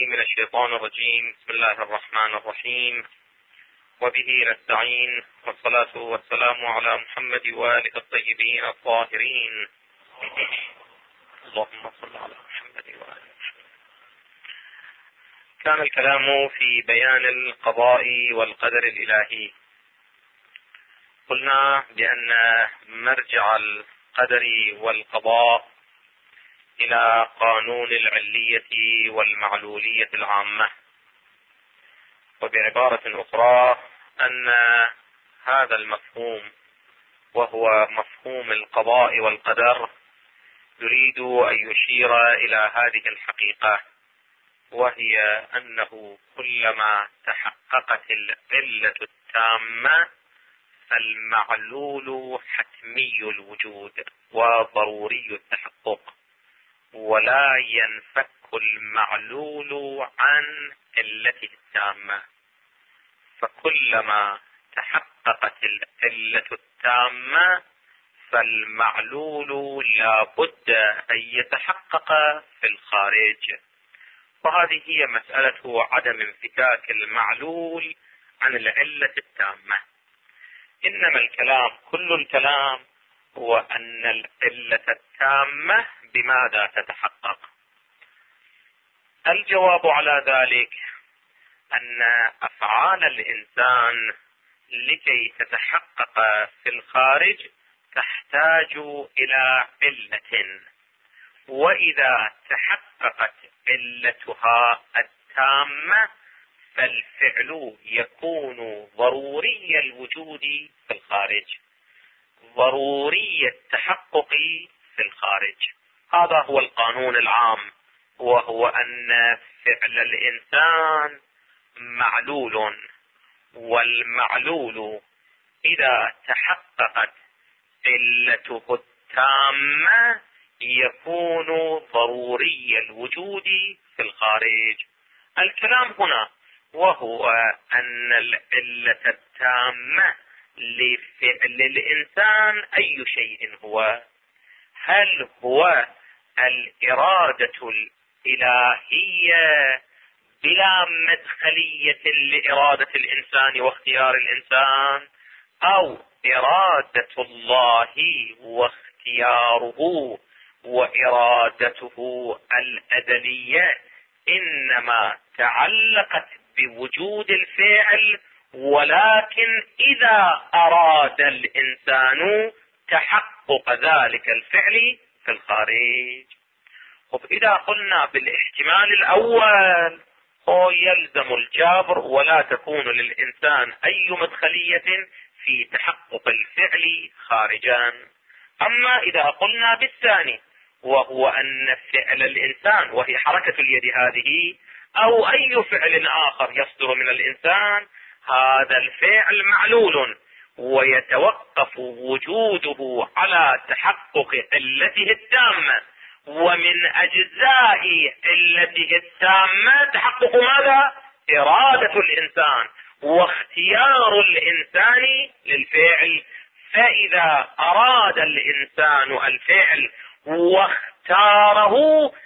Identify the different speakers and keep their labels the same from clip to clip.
Speaker 1: بالله من الشيطان الرجيم. بسم الله الرحمن الرحيم، وبه نستعين، والصلاة والسلام على محمد وآله الطيبين الطاهرين. اللهم صل على محمد وآله محمد. كان الكلام في بيان القضاء والقدر الإلهي. قلنا بأن مرجع القدر والقضاء إلى قانون العلية والمعلولية العامة، وبعبارة أخرى أن هذا المفهوم وهو مفهوم القضاء والقدر يريد أن يشير إلى هذه الحقيقة، وهي أنه كلما تحققت العلة التامة فالمعلول حتمي الوجود وضروري التحقق، ولا ينفك المعلول عن علته التامة. فكلما تحققت العلة التامة فالمعلول لا بد أن يتحقق في الخارج، وهذه هي مسألة عدم انفكاك المعلول عن العلة التامة. إنما الكلام، كل الكلام هو أن العلة التامة بماذا تتحقق؟ الجواب على ذلك أن أفعال الإنسان لكي تتحقق في الخارج تحتاج إلى علة، وإذا تحققت علتها التامة فالفعل يكون ضروري الوجود في الخارج، ضروري التحقق في الخارج. هذا هو القانون العام، وهو أن فعل الإنسان معلول، والمعلول إذا تحققت علته التامة يكون ضروري الوجود في الخارج. الكلام هنا وهو أن العلة التامة لفعل الإنسان أي شيء هو؟ هل هو الإرادة الإلهية بلا مدخلية لإرادة الإنسان واختيار الإنسان، أو إرادة الله واختياره وإرادته الأزلية إنما تعلقت بوجود الفعل، ولكن إذا أراد الإنسان تحقق ذلك الفعل في الخارج. إذا قلنا بالاحتمال الأول هو يلزم الجابر ولا تكون للإنسان أي مدخلية في تحقق الفعل خارجا. أما إذا قلنا بالثاني وهو أن فعل الإنسان وهي حركة اليد هذه أو أي فعل آخر يصدر من الإنسان، هذا الفعل معلول ويتوقف وجوده على تحقق علته التامة، ومن أجزاء علته التامة تحقق ماذا؟ إرادة الإنسان واختيار الإنسان للفعل. فإذا أراد الإنسان الفعل واختاره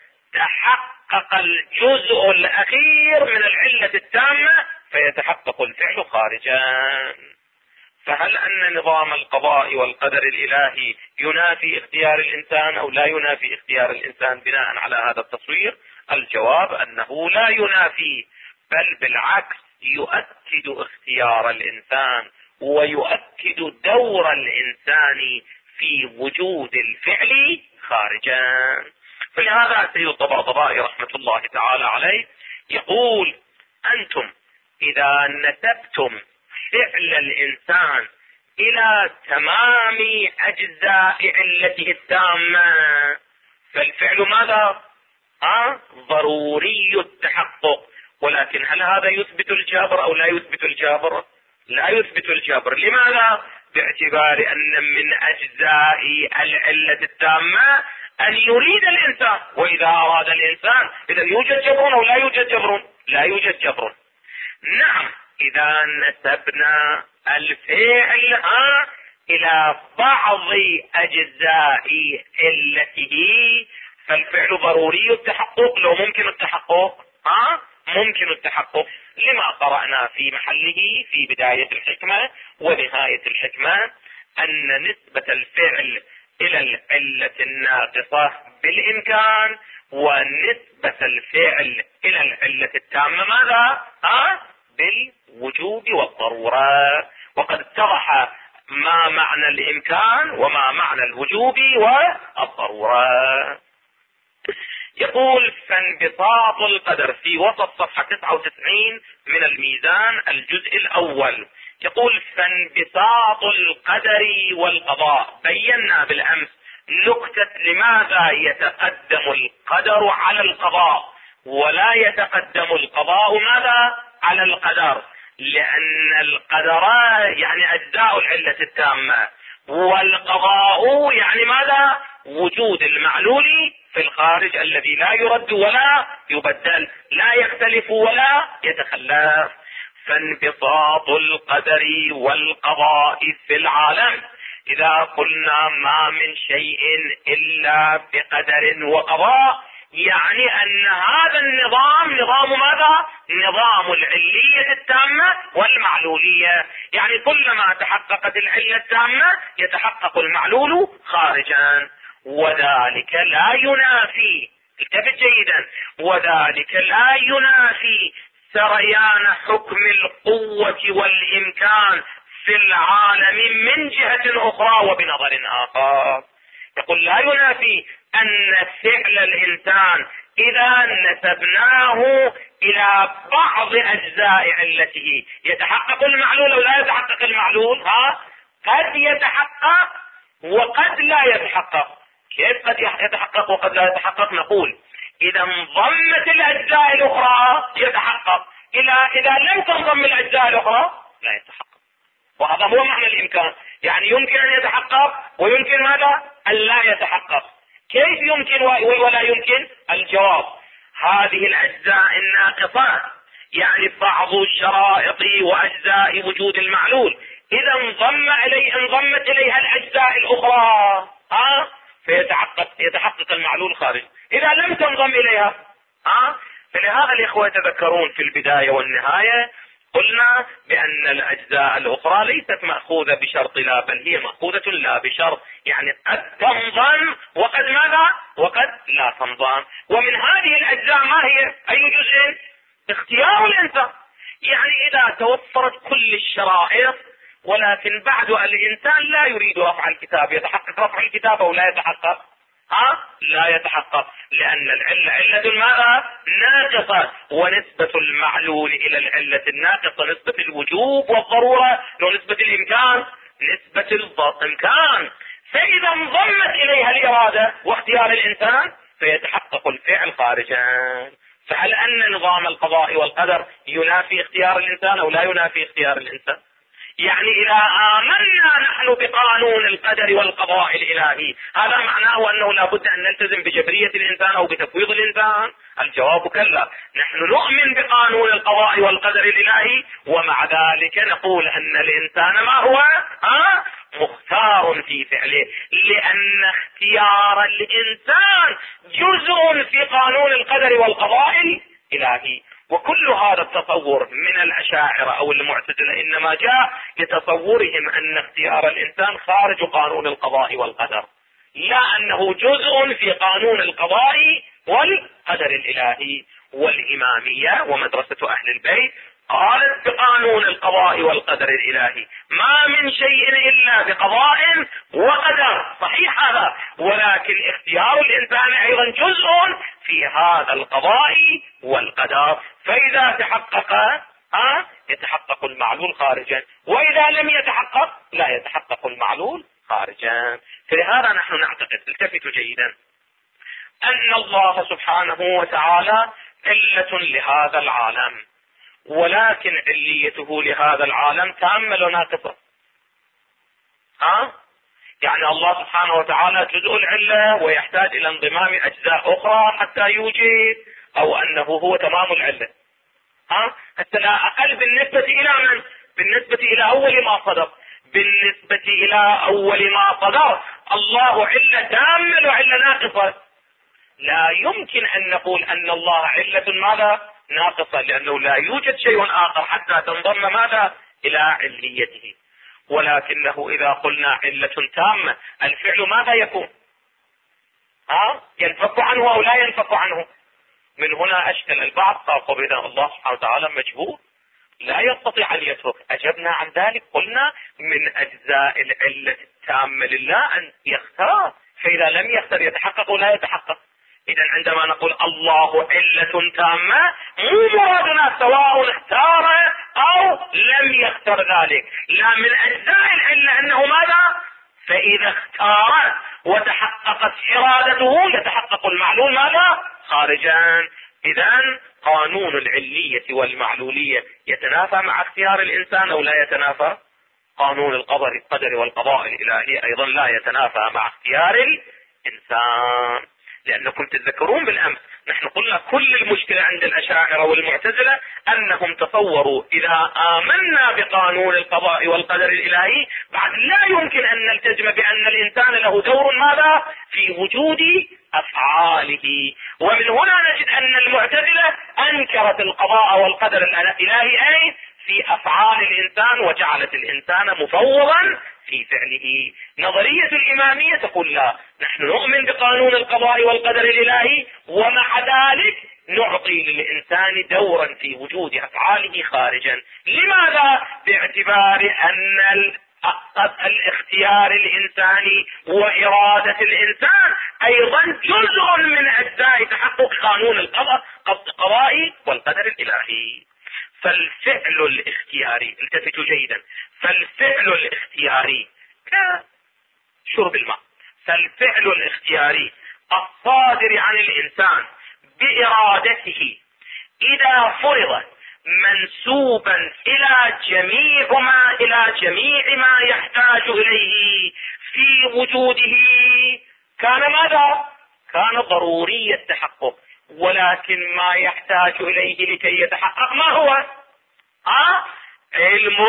Speaker 1: تحقق الجزء الأخير من العلة التامة فيتحقق الفعل خارجا. فهل أن نظام القضاء والقدر الإلهي ينافي اختيار الإنسان أو لا ينافي اختيار الإنسان بناء على هذا التصوير؟ الجواب أنه لا ينافي، بل بالعكس يؤكد اختيار الإنسان ويؤكد دور الإنسان في وجود الفعل خارجا. فلهذا سيد الطباطبائي رحمة الله تعالى عليه يقول: أنتم إذا نسبتم فعل الإنسان إلى تمام أجزاء علته التامة فالفعل ماذا؟ ضروري التحقق. ولكن هل هذا يثبت الجابر أو لا يثبت الجابر؟ لا يثبت الجابر. لماذا؟ باعتبار أن من أجزاء العلة التامة أن يريد الإنسان، وإذا أراد الإنسان إذا يوجد جبر أو لا يوجد جبر؟ لا يوجد جبر. نعم، إذا نسبنا الفعل إلى بعض أجزاء علته فالفعل ضروري التحقق. لو ممكن التحقق ممكن التحقق لما قرأنا في محله في بداية الحكمة ونهاية الحكمة أن نسبة الفعل إلى العلة الناقصة بالإمكان، ونسبة الفعل إلى العلة التامة ماذا؟ بالوجوب والضرورة. وقد اتضح ما معنى الإمكان وما معنى الوجوب والضرورة. يقول: فانبساط القدر في وسط صفحة 99 من الميزان الجزء الأول. يقول: فانبساط القدر والقضاء. بينا بالأمس نكتة لماذا يتقدم القدر على القضاء ولا يتقدم القضاء ماذا على القدر. لأن القدر يعني أجزاء العلة التامة، والقضاء يعني ماذا؟ وجود المعلول في الخارج الذي لا يرد ولا يبدل، لا يختلف ولا يتخلف. فانبساط القدر والقضاء في العالم، إذا قلنا ما من شيء إلا بقدر وقضاء، يعني أن هذا النظام نظام ماذا؟ نظام العلية التامة والمعلولية. يعني كلما تحققت العلة التامة يتحقق المعلول خارجا، وذلك لا ينافي، انتبه جيدا، وذلك لا ينافي سريان حكم القوة والإمكان في العالم من جهة أخرى وبنظر آخر. يقول: لا ينافي أن فعل الإنسان إذا نسبناه إلى بعض أجزاء علته يتحقق المعلول أو لا يتحقق المعلول. قد يتحقق وقد لا يتحقق. كيف قد يتحقق وقد لا يتحقق؟ نقول: إذا انضمت الأجزاء الأخرى يتحقق، إذا لم تنضم الأجزاء الأخرى لا يتحقق. وهذا هو معنى الإمكان، يعني يمكن أن يتحقق ويمكن ماذا؟ أن لا يتحقق. كيف يمكن ولا يمكن؟ الجواب: هذه الأجزاء الناقصة يعني بعض الشرائط وأجزاء وجود المعلول، إذا انضمت إليها الأجزاء الأخرى فيتحقق المعلول خارج. إذا لم تنضم إليها فلهذا الإخوة يتذكرون في البداية والنهاية قلنا بأن الأجزاء الأخرى ليست مأخوذة بشرط لا، بل هي مأخوذة لا بشرط، يعني قد تنضم وقد ماذا؟ وقد لا تنضم. ومن هذه الأجزاء ما هي؟ أي جزء؟ اختيار الإنسان. يعني إذا توفرت كل الشرائط ولكن بعد الإنسان لا يريد رفع الكتاب، يتحقق رفع الكتاب أو لا يتحقق؟ لا يتحقق، لأن العلة علة ماذا؟ ناقصة، ونسبة المعلول إلى العلة الناقصة نسبة الوجوب والضرورة، ونسبة الإمكان نسبة الإمكان. فإذا انضمت إليها الإرادة واختيار الإنسان فيتحقق الفعل خارجا. فهل أن نظام القضاء والقدر ينافي اختيار الإنسان أو لا ينافي اختيار الإنسان؟ يعني إذا آمنا نحن بقانون القدر والقضاء الإلهي هذا معناه أنه لا بد أن نلتزم بجبرية الإنسان أو بتفويض الإنسان؟ الجواب كلا. نحن نؤمن بقانون القضاء والقدر الإلهي، ومع ذلك نقول أن الإنسان ما هو؟ مختار في فعله، لأن اختيار الإنسان جزء في قانون القدر والقضاء الإلهي. وكل هذا التصور من الأشاعرة أو المعتزلة إنما جاء لتصورهم أن اختيار الإنسان خارج قانون القضاء والقدر، لا أنه جزء في قانون القضاء والقدر الإلهي. والإمامية ومدرسة أهل البيت قالت بقانون القضاء والقدر الإلهي ما من شيء إلا بقضاء وقدر، صحيح هذا، ولكن اختيار الإنسان أيضا جزء في هذا القضاء والقدر. فإذا تحقق يتحقق المعلول خارجا، وإذا لم يتحقق لا يتحقق المعلول خارجا. فلهذا نحن نعتقد، التفتوا جيدا، أن الله سبحانه وتعالى علة لهذا العالم، ولكن عليته لهذا العالم تامة وناقصة. يعني الله سبحانه وتعالى جزء العلة ويحتاج إلى انضمام أجزاء أخرى حتى يوجد، أو أنه هو تمام العلة. حتى لا أقل بالنسبة إلى من؟ بالنسبة إلى أول ما صدر. بالنسبة إلى أول ما صدر الله علة تامة وعلة ناقصة. لا يمكن أن نقول أن الله علة ماذا؟ ناقصة، لأنه لا يوجد شيء آخر حتى تنضم ماذا إلى عليته. ولكنه إذا قلنا علة تامة الفعل ماذا يكون؟ ينفك عنه أو لا ينفك عنه؟ من هنا أشكل البعض، قال إذا الله سبحانه وتعالى مجهول لا يستطيع أن يترك. أجبنا عن ذلك قلنا من أجزاء العلة التامة لله أن يختار، فإذا لم يختار يتحقق ولا يتحقق. إذا عندما نقول الله علة تامة مو مرادنا سواء اختار أو لم يختر ذلك، لا، من أجزاء العلة أنه ماذا؟ فإذا اختار وتحققت إرادته يتحقق المعلول ماذا؟ خارجا. إذن قانون العلية والمعلولية يتنافى مع اختيار الإنسان أو لا يتنافى؟ قانون القدر والقضاء الإلهي أيضا لا يتنافى مع اختيار الإنسان. لأنكم تتذكرون بالأمس نحن قلنا كل المشكلة عند الأشاعرة والمعتزلة أنهم تصوروا إذا آمنا بقانون القضاء والقدر الإلهي بعد لا يمكن أن نلتزم بأن الإنسان له دور ماذا في وجود أفعاله. ومن هنا نجد أن المعتزلة أنكرت القضاء والقدر الإلهي أي في أفعال الإنسان وجعلت الإنسان مفوضا في فعله. نظرية الإمامية تقول لا، نحن نؤمن بقانون القضاء والقدر الإلهي ومع ذلك نعطي للإنسان دورا في وجود أفعاله خارجا. لماذا؟ باعتبار أن الاختيار الإنساني وإرادة الإنسان أيضا جزء من أجزاء تحقق قانون القضاء والقدر الإلهي. فالفعل الاختياري، التفتوا جيدا، فالفعل الاختياري كشرب الماء، فالفعل الاختياري الصادر عن الإنسان بإرادته إذا فرض منسوبا إلى جميع ما يحتاج إليه في وجوده كان ماذا؟ كان ضروري التحقق. ولكن ما يحتاج إليه لكي يتحقق ما هو؟ علم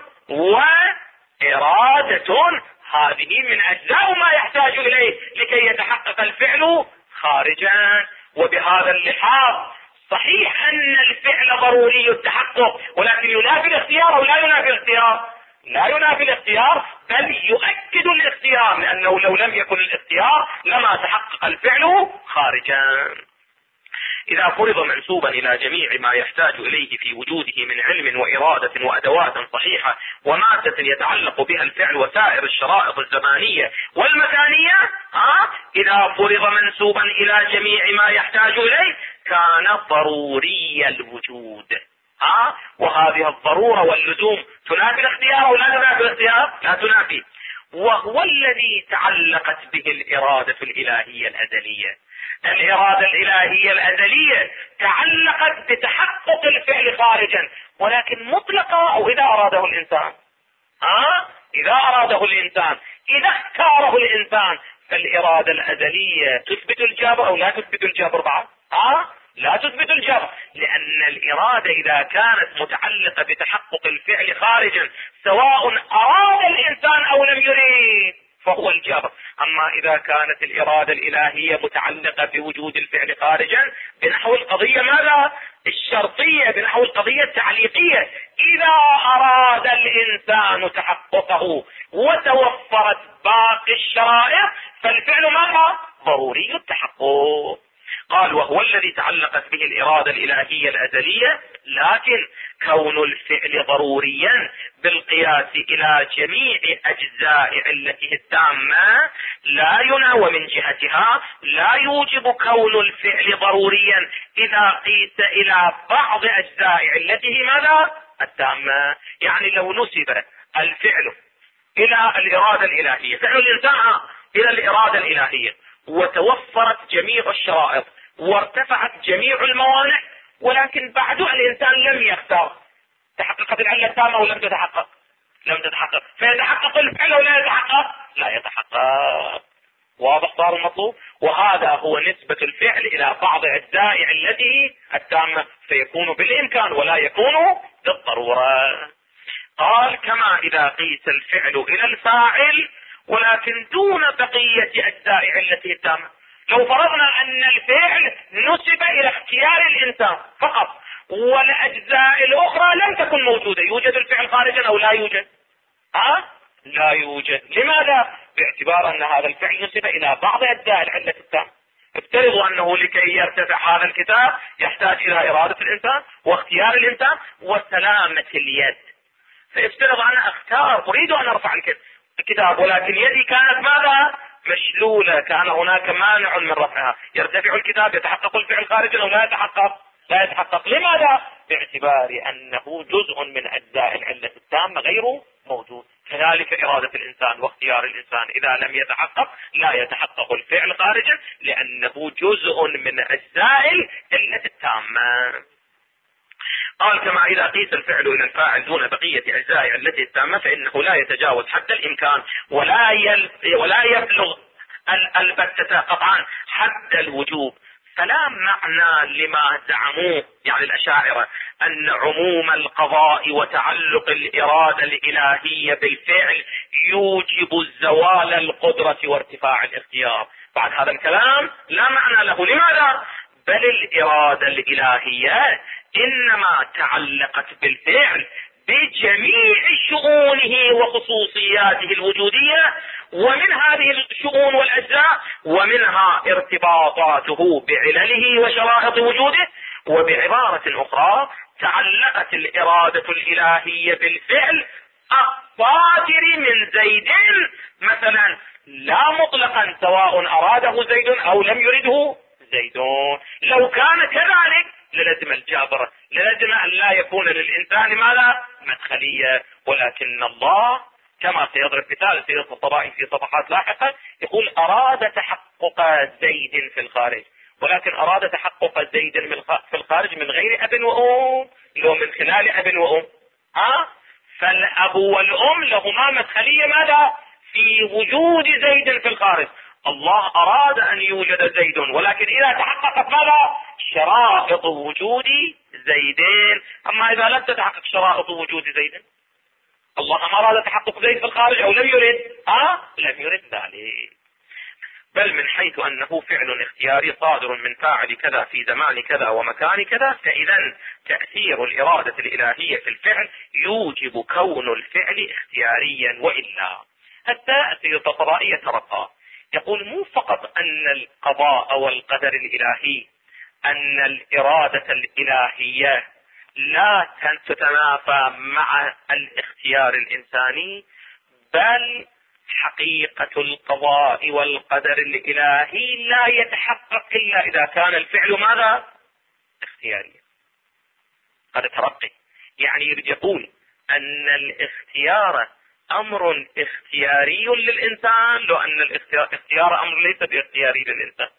Speaker 1: وإرادة. هذه من أجزاء ما يحتاج إليه لكي يتحقق الفعل خارجا. وبهذا اللحاظ صحيح أن الفعل ضروري التحقق، ولكن ينافي الاختيار أو لا ينافي الاختيار؟ لا ينافي الاختيار، بل يؤكد الاختيار، لأنه لو لم يكن الاختيار لما تحقق الفعل خارجا. إذا فرض منسوبا إلى جميع ما يحتاج إليه في وجوده من علم وإرادة وأدوات صحيحة ومادة يتعلق بها الفعل وسائر الشرائط الزمانية والمكانية، إذا فرض منسوبا إلى جميع ما يحتاج إليه كان ضروري الوجود. وهذه الضرورة واللزوم تنافي الاختيار أو لا تنافي الاختيار؟ لا تنافي. وهو الذي تعلقت به الإرادة الإلهية الأزلية. الإرادة الإلهية الأزلية تعلقت بتحقق الفعل خارجا، ولكن مطلقة أو إذا أراده الإنسان. إذا أراده الإنسان، إذا اختاره الإنسان، فالإرادة الأزلية تثبت الجبر أو لا تثبت الجبر بعد؟ لا تثبت الجبر، لأن الإرادة إذا كانت متعلقة بتحقق الفعل خارجا سواء أراد الإنسان أو لم يريد فهو الجبر. أما إذا كانت الإرادة الإلهية متعلقة بوجود الفعل خارجا بنحو القضية ماذا؟ الشرطية، بنحو القضية التعليقية، إذا أراد الإنسان تحققه وتوفرت باقي الشرائط فالفعل ماذا؟ ضروري التحقق. قال وهو الذي تعلقت به الإرادة الإلهية الأزلية، لكن كون الفعل ضروريا بالقياس إلى جميع أجزاء علته التامة لا يناوى من جهتها لا يوجب كون الفعل ضروريا إذا قيس إلى بعض أجزاء علته ماذا؟ التامة. يعني لو نسب الفعل إلى الإرادة الإلهية، فعل الإنسان إلى الإرادة الإلهية، وتوفرت جميع الشرائط وارتفعت جميع الموانع، ولكن بعد الإنسان لم يختار، تحققت العلة التامة ولم تتحقق؟ لم تتحقق، فيتحقق الفعل ولا يتحقق؟ لا يتحقق. واضح صار المطلوب؟ وهذا هو نسبة الفعل إلى بعض أجزاء علته التامة، فيكون بالإمكان ولا يكون بالضرورة. قال كما إذا قيس الفعل إلى الفاعل ولكن دون بقية أجزاء علته التامة. لو فرضنا أن الفعل نسب إلى اختيار الإنسان فقط، والأجزاء الأخرى لم تكن موجودة. يوجد الفعل خارجا أو لا يوجد؟ لا يوجد. لماذا؟ باعتبار أن هذا الفعل نسب إلى بعض أجزاء العلة التامة. افترضوا أنه لكي يرتفع هذا الكتاب يحتاج إلى إرادة الإنسان واختيار الإنسان وسلامة اليد. فافترض أنا أختار أريد أن أرفع الكتاب، ولكن يدي كانت ماذا؟ مشلولة، كان هناك مانع من رفعها. يرتفع الكتاب، يتحقق الفعل خارجا أو لا يتحقق؟ لا يتحقق. لماذا؟ باعتبار أنه جزء من أجزاء العلة التامة غير موجود. كذلك إرادة الإنسان واختيار الإنسان إذا لم يتحقق لا يتحقق الفعل خارجا، لأنه جزء من أجزاء العلة التامة. قال كما إذا قيس الفعل إلى الفاعل دون بقية أجزاء علته التامة فإنه لا يتجاوز حتى الإمكان ولا يبلغ البتة قطعا حد الوجوب. فلا معنى لما زعموه يعني الأشاعرة أن عموم القضاء وتعلق الإرادة الإلهية بالفعل يوجب الزوال القدرة وارتفاع الاختيار. بعد هذا الكلام لا معنى له. لماذا؟ بل الإرادة الإلهية إنما تعلقت بالفعل بجميع شؤونه وخصوصياته الوجودية، ومن هذه الشؤون والأجزاء ومنها ارتباطاته بعلله وشرائط وجوده. وبعبارة أخرى تعلقت الإرادة الإلهية بالفعل الصادر من زيد مثلا لا مطلقا، سواء أراده زيد أو لم يرده زيد. لو كان كذلك للزم الجابر، للزم أن لا يكون للإنسان ماذا؟ مدخلية. ولكن الله كما سيضرب مثال سيد الطبائي في صفحات لاحقة يقول أراد تحقق زيد في الخارج، ولكن أراد تحقق زيد في الخارج من غير أب وأم، لو من خلال أب وأم. فالأب والأم لهما مدخلية ماذا؟ في وجود زيد في الخارج. الله أراد أن يوجد زيد، ولكن إذا تحققت ماذا؟ شرائط وجود زيدين. أما إذا لم تتحقق شرائط وجود زيد، الله ما أراد تحقق زيد في الخارج أو لم يرد؟ لم يرد ذلك. بل من حيث أنه فعل اختياري صادر من فاعل كذا في زمان كذا ومكان كذا، فإذا تأثير الإرادة الإلهية في الفعل يوجب كون الفعل اختياريا. وإلا حتى سيد الطبائي يترقى يقول مو فقط أن القضاء والقدر الإلهي، أن الإرادة الإلهية لا تتنافى مع الاختيار الإنساني، بل حقيقة القضاء والقدر الإلهي لا يتحقق إلا إذا كان الفعل ماذا؟ اختياري. هذا ترقي، يعني يريد يقول أن الاختيار أمر اختياري للإنسان، لو أن الاختيار أمر ليس باختياري للإنسان.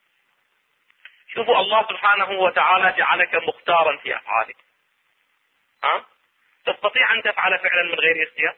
Speaker 1: شوفوا الله سبحانه وتعالى جعلك مختارا في أفعالك. تستطيع أن تفعل فعلا من غير اختيار؟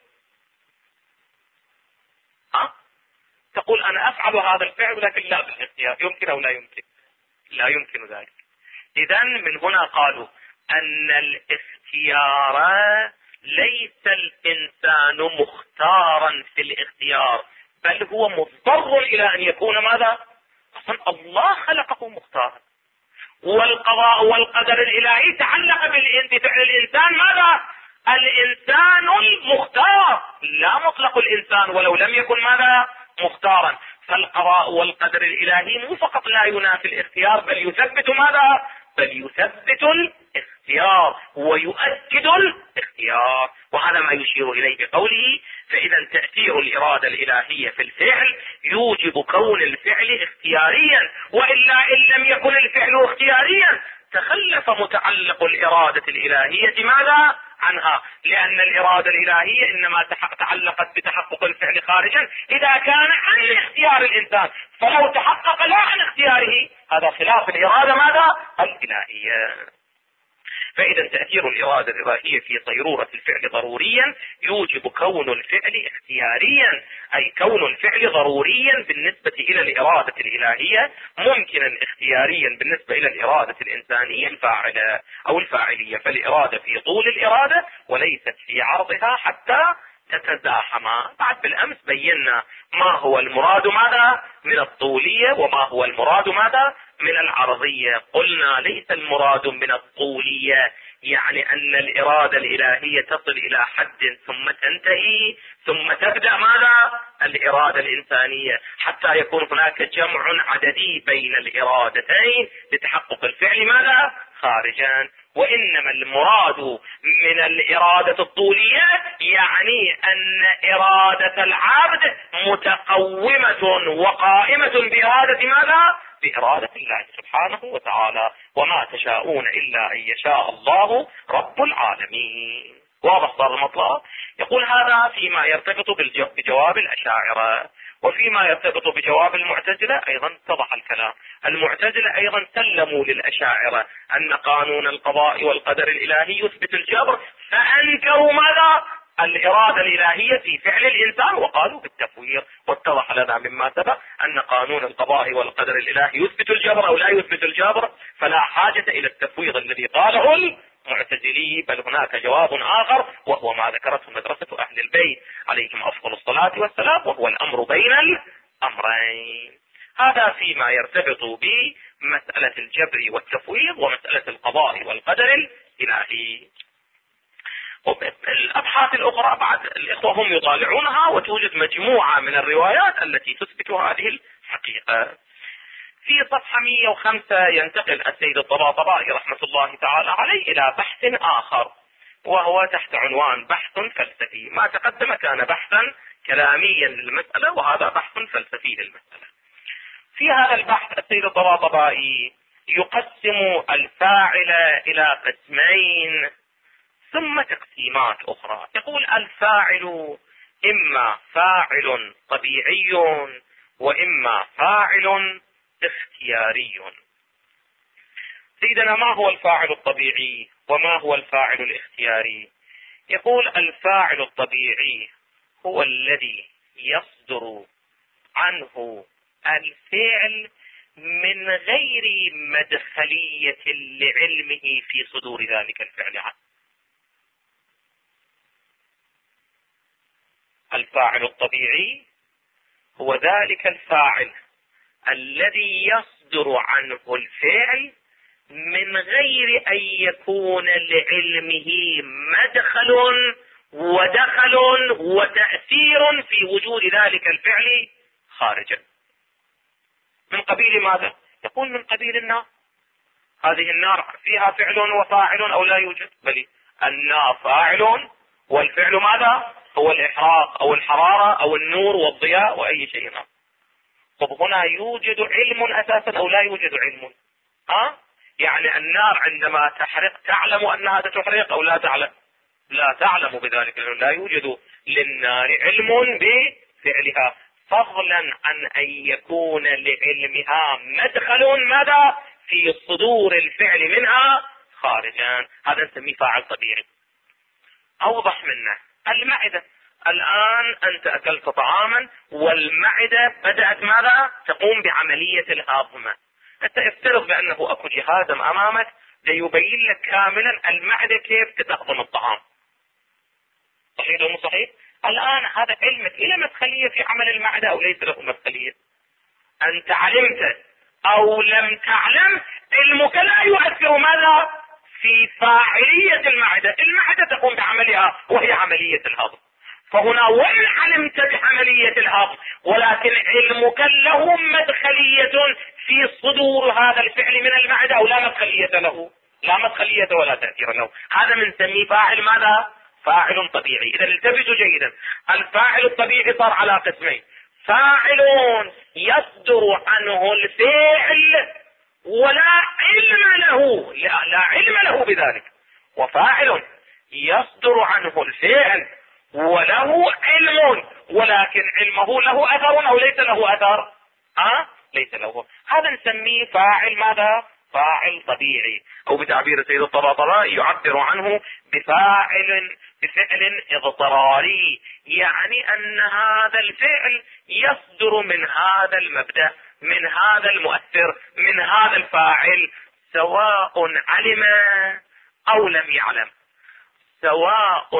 Speaker 1: تقول أنا أفعل هذا الفعل ولكن لا بالاختيار، يمكن أو لا يمكن؟ لا يمكن ذلك. إذن من هنا قالوا أن الاختيار ليس الإنسان مختارا في الاختيار، بل هو مضطر إلى أن يكون ماذا؟ أصلا الله خلقه مختارا، والقضاء والقدر الإلهي تعلق بفعل الإنسان ماذا؟ الإنسان المختار، لا مطلق الإنسان ولو لم يكن ماذا؟ مختارا. فالقضاء والقدر الإلهي مو فقط لا ينافي الاختيار، بل يثبت ماذا؟ بل يثبت الاختيار ويؤكد الاختيار. وهذا ما يشير إليه بقوله فإذا تأثير الإرادة الإلهية في الفعل يوجب كون الفعل اختياريا، وإلا إن لم يكن الفعل اختياريا تخلف متعلق الإرادة الإلهية ماذا؟ عنها، لأن الإرادة الإلهية إنما تعلقت بتحقق الفعل خارجا إذا كان عن اختيار الإنسان، فلو تحقق لا عن اختياره هذا خلاف الإرادة ماذا؟ الإلهية. فإذا تأثير الإرادة الإلهية في صيرورة الفعل ضروريا يوجب كون الفعل اختياريا، أي كون الفعل ضروريا بالنسبة إلى الإرادة الإلهية، ممكنا اختياريا بالنسبة إلى الإرادة الإنسانية الفاعلة أو الفاعلية. فالإرادة في طول الإرادة وليست في عرضها حتى تتزاحما. بعد بالأمس بينا ما هو المراد ماذا من الطولية وما هو المراد ماذا من العرضية. قلنا ليس المراد من الطولية يعني أن الإرادة الإلهية تصل إلى حد ثم تنتهي ثم تبدأ ماذا؟ الإرادة الإنسانية، حتى يكون هناك جمع عددي بين الإرادتين لتحقق الفعل ماذا؟ خارجا. وإنما المراد من الإرادة الطولية يعني أن إرادة العبد متقومة وقائمة بإرادة ماذا؟ بإرادة الله سبحانه وتعالى. وما تشاءون إلا أن يشاء الله رب العالمين. واضح صار المطلب؟ يقول هذا فيما يرتبط بجواب الأشاعرة. وفيما يرتبط بجواب المعتزلة أيضا اتضح الكلام. المعتزلة أيضا سلموا للأشاعرة أن قانون القضاء والقدر الإلهي يثبت الجبر، فأنكروا ماذا؟ الإرادة الإلهية في فعل الإنسان وقالوا بالتفويض. واتضح لنا مما سبق أن قانون القضاء والقدر الإلهي يثبت الجبر أو لا يثبت الجبر، فلا حاجة إلى التفويض الذي قاله المعتزلي، بل هناك جواب آخر وهو ما ذكرته مدرسة أهل البيت عليهم أفضل الصلاة والسلام، وهو الأمر بين الأمرين. هذا فيما يرتبط بمسألة الجبر والتفويض ومسألة القضاء والقدر الإلهي. الأبحاث الأخرى بعد الإخوة هم يطالعونها، وتوجد مجموعة من الروايات التي تثبت هذه الحقيقة. في صفحة 105 ينتقل السيد الطباطبائي رحمة الله تعالى عليه إلى بحث آخر، وهو تحت عنوان بحث فلسفي. ما تقدم كان بحثا كلاميا للمسألة، وهذا بحث فلسفي للمسألة. في هذا البحث السيد الطباطبائي يقسم الفاعل إلى قسمين ثم تقسيمات أخرى. يقول الفاعل إما فاعل طبيعي وإما فاعل اختياري. سيدنا ما هو الفاعل الطبيعي وما هو الفاعل الاختياري؟ يقول الفاعل الطبيعي هو الذي يصدر عنه الفعل من غير مدخلية لعلمه في صدور ذلك الفعل عنه. الفاعل الطبيعي هو ذلك الفاعل الذي يصدر عنه الفعل من غير أن يكون لعلمه مدخل ودخل وتأثير في وجود ذلك الفعل خارجا. من قبيل ماذا؟ يقول من قبيل النار. هذه النار فيها فعل وفاعل أو لا يوجد؟ بل النار فاعل، والفعل ماذا؟ هو الإحراق أو الحرارة أو النور والضياء وأي شيء آخر. طب هنا يوجد علم أساسا أو لا يوجد علم؟ يعني النار عندما تحرق تعلم أنها ستحرق أو لا تعلم؟ لا تعلم بذلك، لا يوجد للنار علم بفعلها، فضلا عن أن يكون لعلمها مدخل ماذا؟ في صدور الفعل منها خارجا. هذا نسميه فاعل طبيعي. أوضح منه المعدة. الآن أنت أكلت طعاما والمعدة بدأت ماذا؟ تقوم بعملية الهضم. أنت افترض بأنه أكو جهاز أمامك ليبين لك كاملا المعدة كيف تهضم الطعام. صحيح ولا مو صحيح؟ الآن هذا علمك إلى مدخلية في عمل المعدة أو ليس له مدخلية؟ أنت علمت أو لم تعلم، علمك لا يؤثر ماذا؟ في فاعلية المعدة. المعدة تقوم بعملها وهي عملية الهضم. فهنا وإن علمت بعملية الهضم ولكن علمك له مدخلية في صدور هذا الفعل من المعدة أو لا مدخلية له، لا مدخلية ولا تأثير له، هذا من نسميه فاعل ماذا؟ فاعل طبيعي. إذا التفتوا جيدا، الفاعل الطبيعي صار على قسمين: فاعل يصدر عنه الفعل ولا علم له، لا علم له بذلك، وفاعل يصدر عنه الفعل وله علم ولكن علمه له أثر أو ليس له أثر؟ ليس له. هذا نسميه فاعل ماذا؟ فاعل طبيعي، أو بتعبير سيد الطباطبائي يعبر عنه بفعل اضطراري، يعني أن هذا الفعل يصدر من هذا المبدأ، من هذا المؤثر، من هذا الفاعل، سواء علم أو لم يعلم، سواء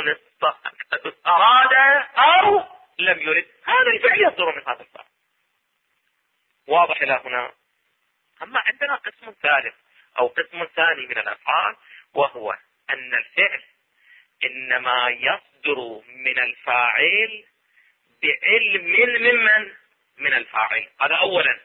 Speaker 1: أراد أو لم يرد، هذا الفعل يصدر من هذا الفاعل. واضح إلى هنا؟ أما عندنا قسم ثالث أو قسم ثاني من الأفعال، وهو أن الفعل إنما يصدر من الفاعل بعلم من الفاعل. هذا أولا.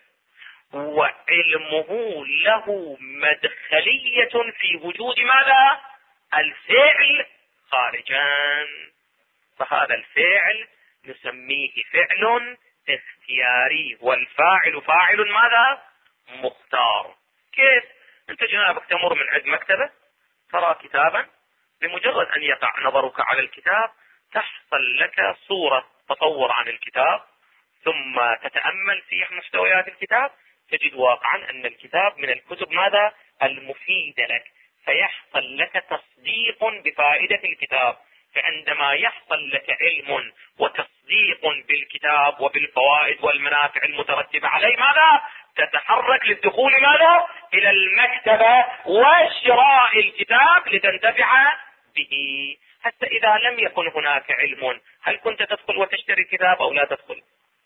Speaker 1: وعلمه له مدخلية في وجود ماذا؟ الفعل خارجا. فهذا الفعل نسميه فعل اختياري، والفاعل فاعل ماذا؟ مختار. كيف؟ انت جنابك تمر من عند مكتبة ترى كتابا، بمجرد ان يقع نظرك على الكتاب تحصل لك صورة تطور عن الكتاب، ثم تتأمل في محتويات الكتاب تجد واقعا ان الكتاب من الكتب ماذا؟ المفيدة لك، فيحصل لك تصديق بفائدة الكتاب. فعندما يحصل لك علم وتصديق بالكتاب وبالفوائد والمنافع المترتبة عليه، ماذا؟ تتحرك للدخول ماذا؟ إلى المكتبة وشراء الكتاب لتنتفع به. حتى إذا لم يكن هناك علم، هل كنت تدخل وتشتري الكتاب أو لا تدخل؟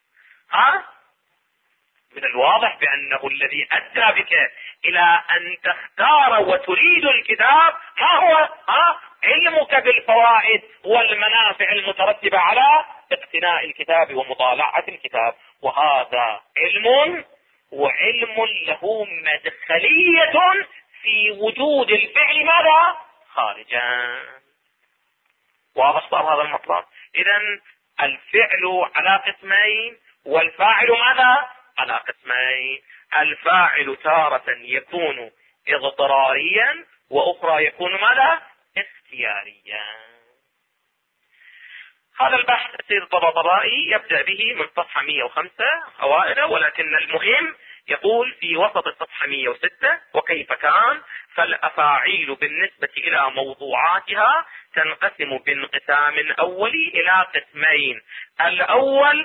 Speaker 1: من الواضح بأنه الذي أدى بك إلى أن تختار وتريد الكتاب ما هو؟ علمك بالفوائد والمنافع المترتبة على اقتناء الكتاب ومطالعة الكتاب. وهذا علم، وعلم له مدخلية في وجود الفعل ماذا؟ خارجا. واضح صار هذا المطلب؟ إذن الفعل على قسمين، والفاعل ماذا؟ على قسمين. الفاعل تارة يكون اضطراريا، وأخرى يكون ماذا؟ اختياريا. هذا البحث سيد الطباطبائي يبدأ به من صفحة 105 أوائله، ولكن المهم يقول في وسط الصفحة 106: وكيف كان؟ فالأفاعيل بالنسبة إلى موضوعاتها تنقسم بانقسام أولي إلى قسمين. الأول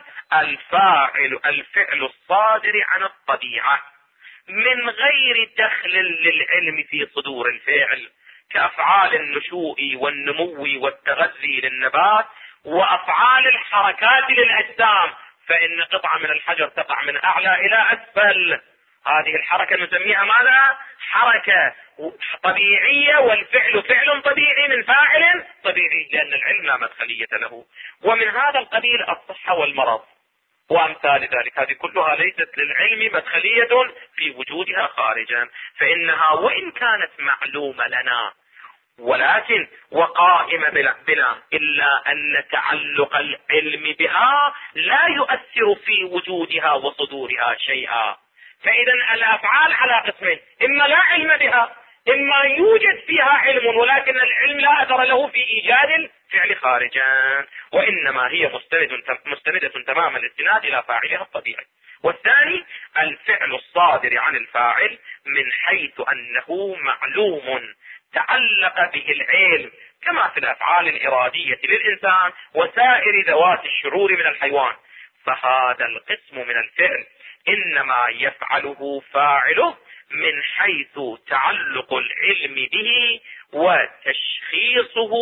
Speaker 1: الفعل الصادر عن الطبيعة من غير دخل للعلم في صدور الفعل، كأفعال النشوء والنمو والتغذي للنبات، وأفعال الحركات للأجسام. فإن قطعة من الحجر تقع من أعلى إلى أسفل، هذه الحركة نسميها ماذا؟ حركة طبيعية، والفعل فعل طبيعي من فاعل طبيعي، لأن العلم لا مدخلية له. ومن هذا القبيل الصحة والمرض وأمثال ذلك، هذه كلها ليست للعلم مدخلية في وجودها خارجا، فإنها وإن كانت معلومة لنا ولكن وقائمة بنا، إلا أن تعلق العلم بها لا يؤثر في وجودها وصدورها شيئا. فإذا الأفعال على قسمين: إما لا علم بها، إما يوجد فيها علم ولكن العلم لا أثر له في إيجاد الفعل خارجا، وإنما هي مستندة تمام الاستناد إلى فاعلها الطبيعي. والثاني الفعل الصادر عن الفاعل من حيث أنه معلوم تعلق به العلم، كما في الأفعال الإرادية للإنسان وسائر ذوات الشعور من الحيوان. فهذا القسم من الفعل إنما يفعله فاعله من حيث تعلق العلم به وتشخيصه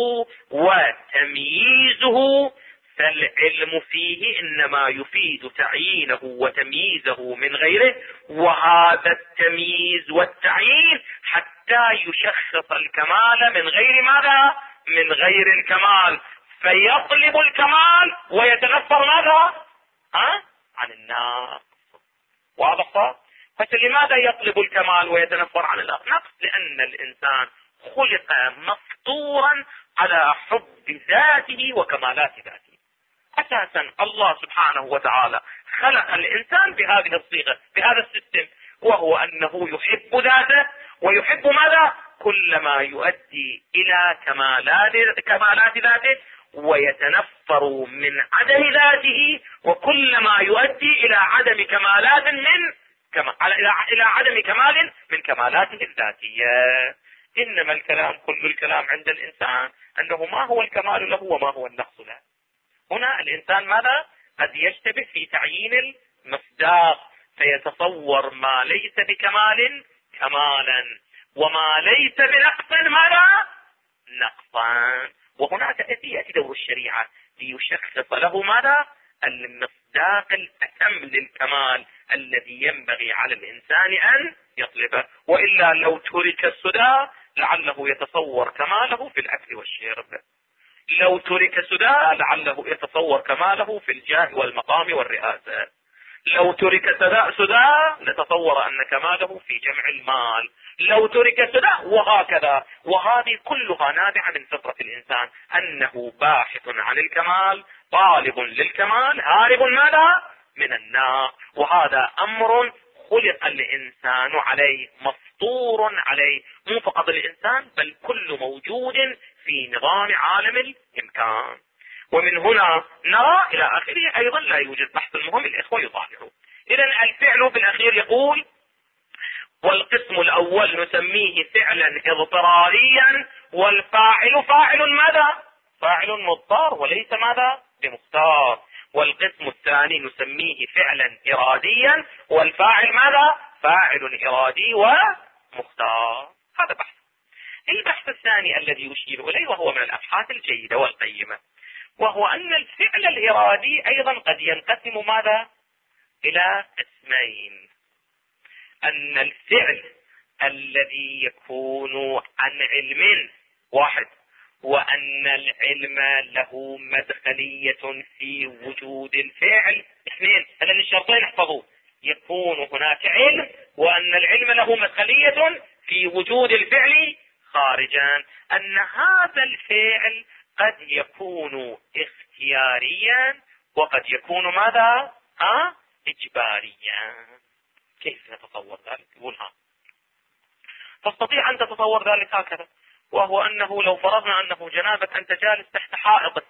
Speaker 1: وتمييزه، فالعلم فيه إنما يفيد تعيينه وتمييزه من غيره، وهذا التمييز والتعيين حتى يشخص الكمال من غير ماذا؟ من غير الكمال، فيطلب الكمال ويتنفر ماذا؟ عن النقص. واضح؟ فلماذا يطلب الكمال ويتنفر عن النقص؟ لأن الإنسان خلق مفطورا على حب ذاته وكمالات ذاته. أساسا الله سبحانه وتعالى خلق الإنسان بهذه الصيغة، بهذا السيستم، وهو أنه يحب ذاته ويحب ماذا؟ كل ما يؤدي إلى كمالات ذاته، ويتنفر من عدم ذاته وكل ما يؤدي إلى عدم كمالات إلى عدم كمال من كمالاته الذاتية. إنما الكلام، كل الكلام عند الإنسان أنه ما هو الكمال له وما هو النقص له. هنا الإنسان ماذا؟ قد يشتبه في تعيين المصداق، فيتصور ما ليس بكمال كمالا، وما ليس بنقص ماذا؟ نقصا. وهناك يأتي دور الشريعة ليشخص له ماذا؟ المصداق الأتم للكمال الذي ينبغي على الإنسان أن يطلبه، وإلا لو ترك السدى لعله يتصور كماله في الأكل والشرب، لو ترك سدى لعله يتصور كماله في الجاه والمقام والرئاسة، لو ترك سدى لتصور أن كماله في جمع المال، لو ترك سدى وهكذا. وهذه كلها نابعة من فطرة الإنسان أنه باحث عن الكمال، طالب للكمال، هارب ماذا؟ من النار. وهذا أمر خلق الإنسان عليه، مفطور عليه، مو فقط الإنسان بل كل موجود في نظام عالم الإمكان. ومن هنا نرى إلى آخره أيضا لا يوجد بحث مهم، الإخوة يطالعوا. إذن الفعل في الأخير يقول: والقسم الأول نسميه فعلا اضطراريا، والفاعل فاعل ماذا؟ فاعل مضطر وليس ماذا؟ بمختار. والقسم الثاني نسميه فعلا إراديا، والفاعل ماذا؟ فاعل إرادي ومختار. هذا بحث. البحث الثاني الذي أشير إليه وهو من الأبحاث الجيدة والقيمة، وهو أن الفعل الإرادي أيضا قد ينقسم ماذا؟ إلى قسمين: أن الفعل الذي يكون عن علم واحد، وأن العلم له مدخلية في وجود الفعل اثنين. هذين الشرطين احفظوا: يكون هناك علم، وأن العلم له مدخلية في وجود الفعل خارجا. أن هذا الفعل قد يكون اختياريا، وقد يكون ماذا؟ إجباريا. كيف نتصور ذلك؟ يقول تستطيع أن تتصور ذلك هكذا، وهو أنه لو فرضنا أنه جنابك أنت جالس تحت حائط،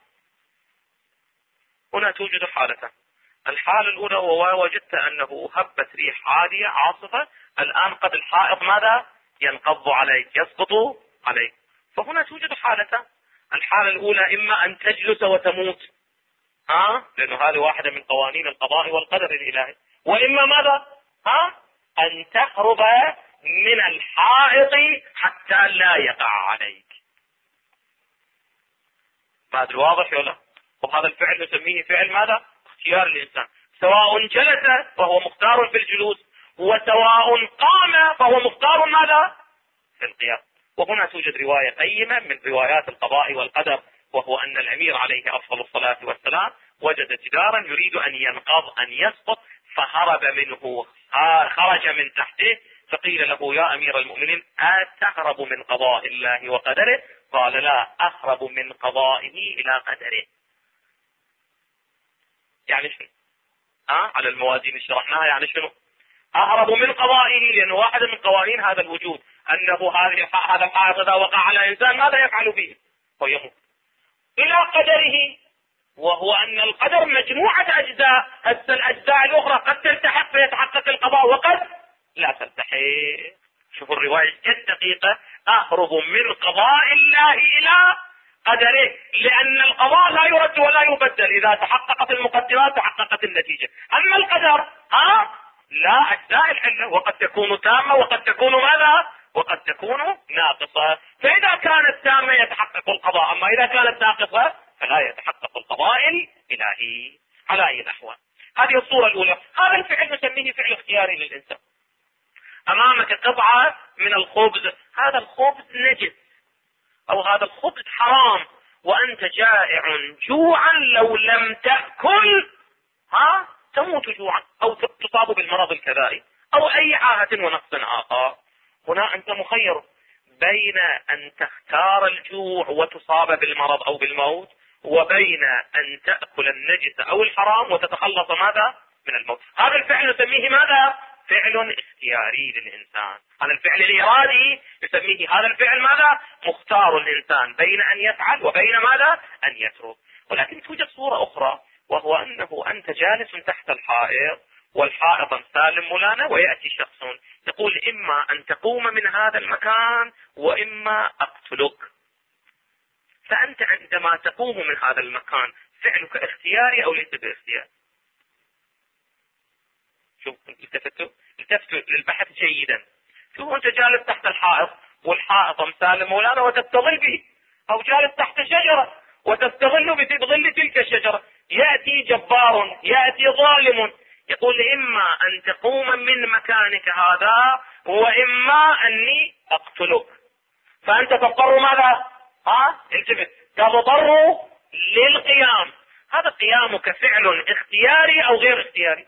Speaker 1: هنا توجد حالتان. الحالة الأولى ووجدت أنه هبت ريح عالية عاصفة، الآن قد الحائط ماذا؟ ينقض عليك، يسقط عليك. فهنا توجد حالتان: الحالة الأولى إما أن تجلس وتموت، لأنه هذه واحدة من قوانين القضاء والقدر الإلهي، وإما ماذا؟ أن تهرب من الحائط حتى لا يقع عليك. ما أدري واضح ولا؟ وهذا الفعل نسميه فعل ماذا؟ اختيار الإنسان، سواء جلس فهو مختار في الجلوس، وسواء قام فهو مختار ماذا؟ في القيام. وهنا توجد رواية قيمة من روايات القضاء والقدر، وهو أن الأمير عليه أفضل الصلاة والسلام وجد جدارا يريد أن ينقض، أن يسقط، فهرب منه، خرج من تحته، فقيل له: يا أمير المؤمنين، أتهرب من قضاء الله وقدره؟ قال: لا، أهرب من قضائه إلى قدره. يعني شنو؟ على الموازين شرحناها. يعني شنو؟ أهرب من قضائه، لأنه واحد من قوانين هذا الوجود أنه هذا الحائط إذا وقع على إنسان ماذا يفعل به؟ ويموت. إلى قدره، وهو أن القدر مجموعة أجزاء، الأجزاء الأخرى قد تلتحق فيتحقق القضاء وقد لا تلتحق. شوفوا الرواية جد دقيقة: أهرب من قضاء الله إلى قدره، لأن القضاء لا يرد ولا يبدل، إذا تحققت المقدمات تحققت النتيجة. أما القدر لا، أجزاء العلة، وقد تكون تامة وقد تكون ماذا؟ وقد تكون ناقصة. فإذا كانت تامة يتحقق القضاء، أما إذا كانت ناقصة فلا يتحقق القضاء الإلهي. على أي الأحوال، هذه الصورة الأولى. هذا الفعل نسميه فعل اختياري للإنسان. أمامك قطعة من الخبز، هذا الخبز نجس، أو هذا الخبز حرام، وأنت جائع جوعا لو لم تأكل تموت جوعا، أو تصاب بالمرض الكذائي، أو أي عاهة ونقص آخر. هنا أنت مخير بين أن تختار الجوع وتصاب بالمرض أو بالموت، وبين أن تأكل النجس أو الحرام وتتخلص ماذا؟ من الموت. هذا الفعل نسميه ماذا؟ فعل اختياري للإنسان. هذا الفعل الإرادي نسميه هذا الفعل ماذا؟ مختار الإنسان بين أن يفعل وبين ماذا؟ أن يترك. ولكن توجد صورة أخرى، وهو أنه أنت جالس تحت الحائط، والحائط سالم مولانا، ويأتي شخص يقول: إما أن تقوم من هذا المكان وإما أقتلك. فأنت عندما تقوم من هذا المكان فعلك اختياري أو ليس باختيار؟ شوف، التفتوا للبحث جيدا. شوف، أنت جالس تحت الحائط، والحائط مسالم مولانا وتستظل به، أو جالس تحت شجرة وتستظل بظل تلك الشجرة، يأتي جبار، يأتي ظالم، يقول إما أن تقوم من مكانك هذا وإما أني أقتلك، فأنت تضطر ماذا؟ التفت، تضطر للقيام. هذا قيامك فعل اختياري أو غير اختياري؟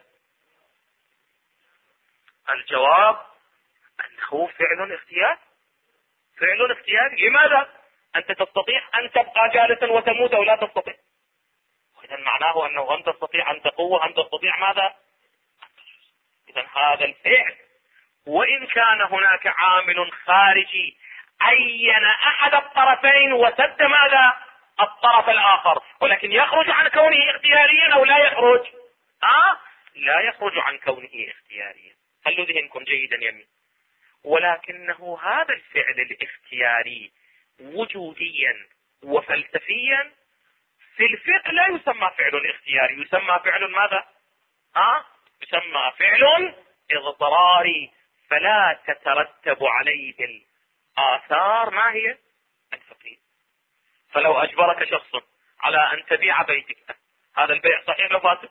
Speaker 1: الجواب أنه فعل اختياري. فعل اختياري. لماذا؟ أنت تستطيع أن تبقى جالسا وتموت أو لا تستطيع. إذا معناه أنه أن تستطيع أن تقوم، أن تستطيع ماذا؟ إذا هذا الفعل وإن كان هناك عامل خارجي عين أحد الطرفين وسد ماذا؟ الطرف الآخر، ولكن يخرج عن كونه اختياريا أو لا يخرج؟ لا يخرج عن كونه اختياريا. خلوا ذهنكم جيدا يمين. ولكنه هذا الفعل الاختياري وجوديا وفلسفيا في الفقه لا يسمى فعل اختياري، يسمى فعل ماذا؟ يسمى فعل اضطراري، فلا تترتب عليه الآثار ما هي؟ الفقهية. فلو أجبرك شخص على أن تبيع بيتك، هذا البيع صحيح لو فاسد؟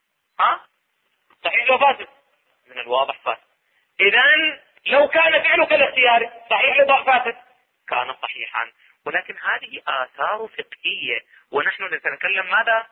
Speaker 1: صحيح لو فاسد؟ من الواضح فاسد. إذن لو كان فعلك الاختياري صحيح لو فاسد؟ كان صحيحا. ولكن هذه آثار فقهية، ونحن نتكلم ماذا؟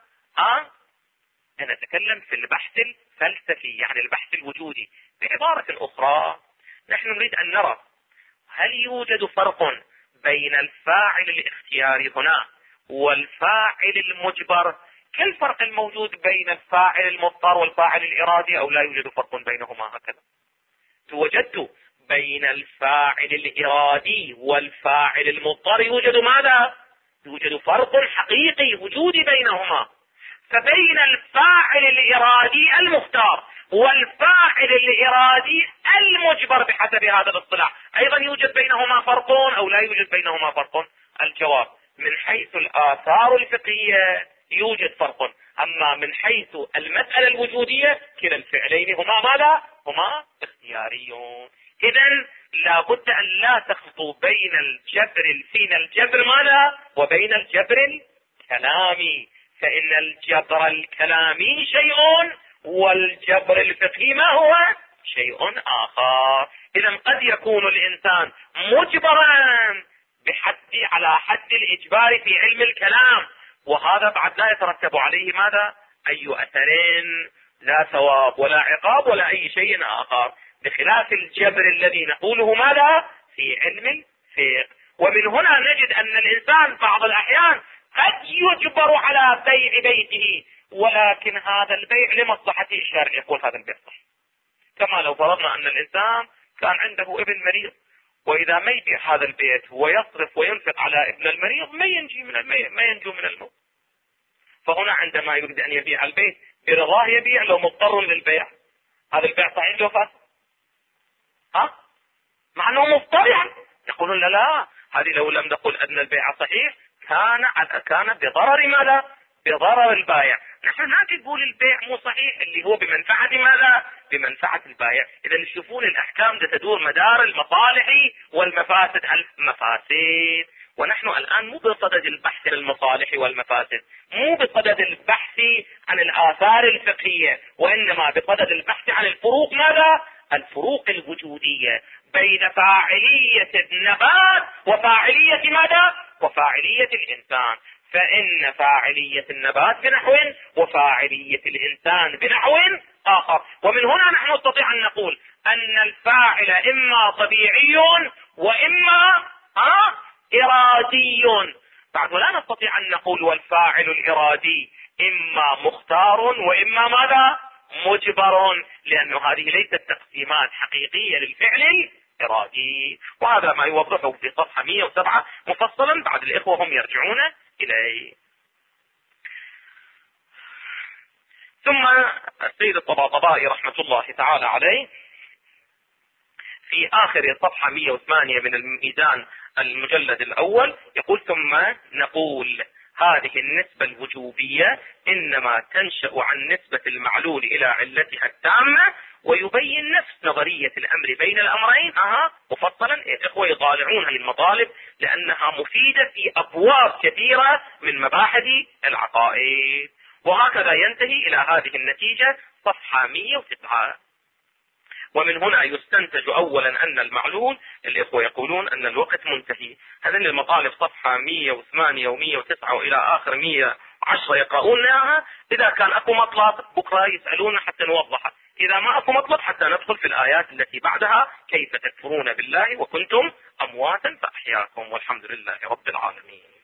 Speaker 1: نتكلم في البحث الفلسفي، يعني البحث الوجودي. بعبارة أخرى نحن نريد أن نرى هل يوجد فرق بين الفاعل الاختياري هنا والفاعل المجبر كالفرق الموجود بين الفاعل المضطر والفاعل الإرادي، أو لا يوجد فرق بينهما هكذا؟ توجد بين الفاعل الإرادي والفاعل المضطر يوجد ماذا؟ يوجد فرق حقيقي وجودي بينهما. فبين الفاعل الإرادي المختار والفاعل الإرادي المجبر بحسب هذا الاصطلاح أيضا يوجد بينهما فرق أو لا يوجد بينهما فرق؟ الجواب من حيث الآثار الفقهية يوجد فرق، أما من حيث المسألة الوجودية كلا الفعلين هما ماذا؟ هما اختياريون. إذن لابد أن لا تخلطوا بين الجبر ماذا؟ وبين الجبر الكلامي، فإن الجبر الكلامي شيء والجبر الفقهي ما هو؟ شيء آخر. إذن قد يكون الإنسان مجبرا على حد الإجبار في علم الكلام، وهذا بعد لا يترتب عليه ماذا؟ أي أثرين، لا ثواب ولا عقاب ولا أي شيء آخر، بخلاف الجبر الذي نقوله ماذا؟ في علم الفقه. ومن هنا نجد أن الإنسان بعض الأحيان قد يجبر على بيع بيته، ولكن هذا البيع لمصلحته الشرع، يقول هذا البيع صح. كما لو فرضنا أن الإنسان كان عنده ابن مريض، وإذا ما يبيع هذا البيت ويصرف وينفق على ابن المريض ما ينجو من الموت. فهنا عندما يريد أن يبيع البيت برضاه يبيع لو مضطر للبيع، هذا البيع صحيح لو فاسد؟ مع أنه مضطر يعني. يقولون لا هذه لو لم نقل أن البيع صحيح كان بضرر ماذا؟ بضرر البائع. نحن ما نقول البيع مو صحيح اللي هو بمنفعة ماذا؟ بمنفعة البائع. إذا تشوفون الأحكام تدور مدار المصالح والمفاسد. المفاسد، ونحن الآن مو بصدد البحث عن المصالح والمفاسد، مو بصدد البحث عن الآثار الفقهية، وإنما بصدد البحث عن الفروق ماذا؟ الفروق الوجودية بين فاعلية النبات وفاعلية ماذا؟ وفاعلية الإنسان. فإن فاعلية النبات بنحو وفاعلية الإنسان بنحو آخر. ومن هنا نحن نستطيع أن نقول أن الفاعل إما طبيعي وإما إرادي. بعد لا نستطيع أن نقول والفاعل الإرادي إما مختار وإما ماذا؟ مجبر، لأن هذه ليست تقسيمات حقيقية للفعل الإرادي. وهذا ما يوضحه في صفحة 107 مفصلا، بعد الإخوة هم يرجعون إليه. ثم السيد الطباطبائي رحمة الله تعالى عليه في آخر صفحة 108 من الميزان المجلد الأول يقول: ثم نقول هذه النسبة الوجوبية إنما تنشأ عن نسبة المعلول إلى علتها التامة، ويبين نفس نظرية الأمر بين الأمرين مفصلا. الإخوة يطالعون هذه المطالب لأنها مفيدة في أبواب كثيرة من مباحث العقائد. وهكذا ينتهي إلى هذه النتيجة صفحة 109. ومن هنا يستنتج أولا أن المعلول، الإخوة يقولون أن الوقت منتهي، هذين المطالب صفحة 108 و109 وإلى آخر 110 يقرؤونها. إذا كان أكو مطلب بكرة يسألون حتى نوضحه، إذا ما أكو مطلب حتى ندخل في الآيات التي بعدها: كيف تكفرون بالله وكنتم أمواتا فأحياكم، والحمد لله رب العالمين.